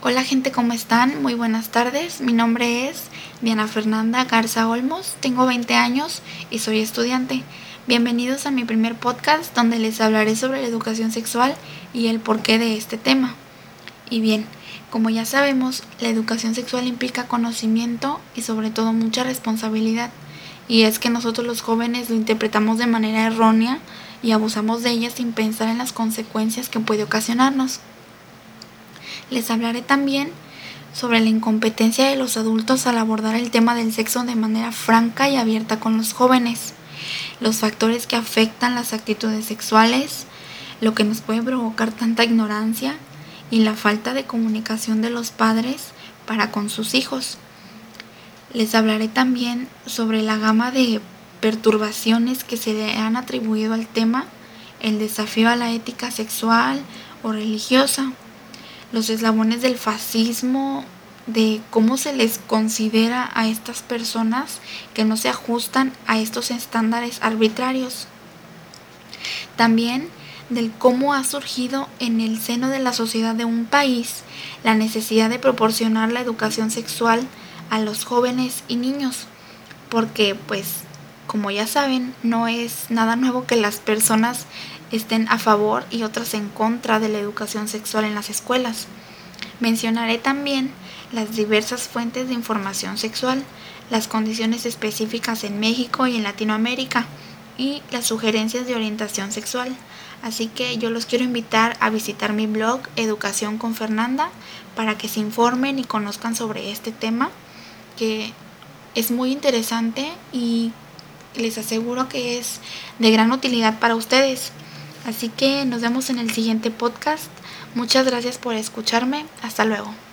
Hola gente, ¿cómo están? Muy buenas tardes. Mi nombre es Diana Fernanda Garza Olmos, tengo 20 años y soy estudiante. Bienvenidos a mi primer podcast donde les hablaré sobre la educación sexual y el porqué de este tema. Y bien, como ya sabemos, la educación sexual implica conocimiento y sobre todo mucha responsabilidad. Y es que nosotros los jóvenes lo interpretamos de manera errónea y abusamos de ella sin pensar en las consecuencias que puede ocasionarnos. Les hablaré también sobre la incompetencia de los adultos al abordar el tema del sexo de manera franca y abierta con los jóvenes, los factores que afectan las actitudes sexuales, lo que nos puede provocar tanta ignorancia y la falta de comunicación de los padres para con sus hijos. Les hablaré también sobre la gama de perturbaciones que se le han atribuido al tema, el desafío a la ética sexual o religiosa, los eslabones del fascismo, de cómo se les considera a estas personas que no se ajustan a estos estándares arbitrarios. También del cómo ha surgido en el seno de la sociedad de un país la necesidad de proporcionar la educación sexual a los jóvenes y niños, porque como ya saben, no es nada nuevo que las personas estén a favor y otras en contra de la educación sexual en las escuelas. Mencionaré también las diversas fuentes de información sexual, las condiciones específicas en México y en Latinoamérica y las sugerencias de orientación sexual. Así que yo los quiero invitar a visitar mi blog Educación con Fernanda para que se informen y conozcan sobre este tema que es muy interesante y les aseguro que es de gran utilidad para ustedes. Así que nos vemos en el siguiente podcast. Muchas gracias por escucharme. Hasta luego.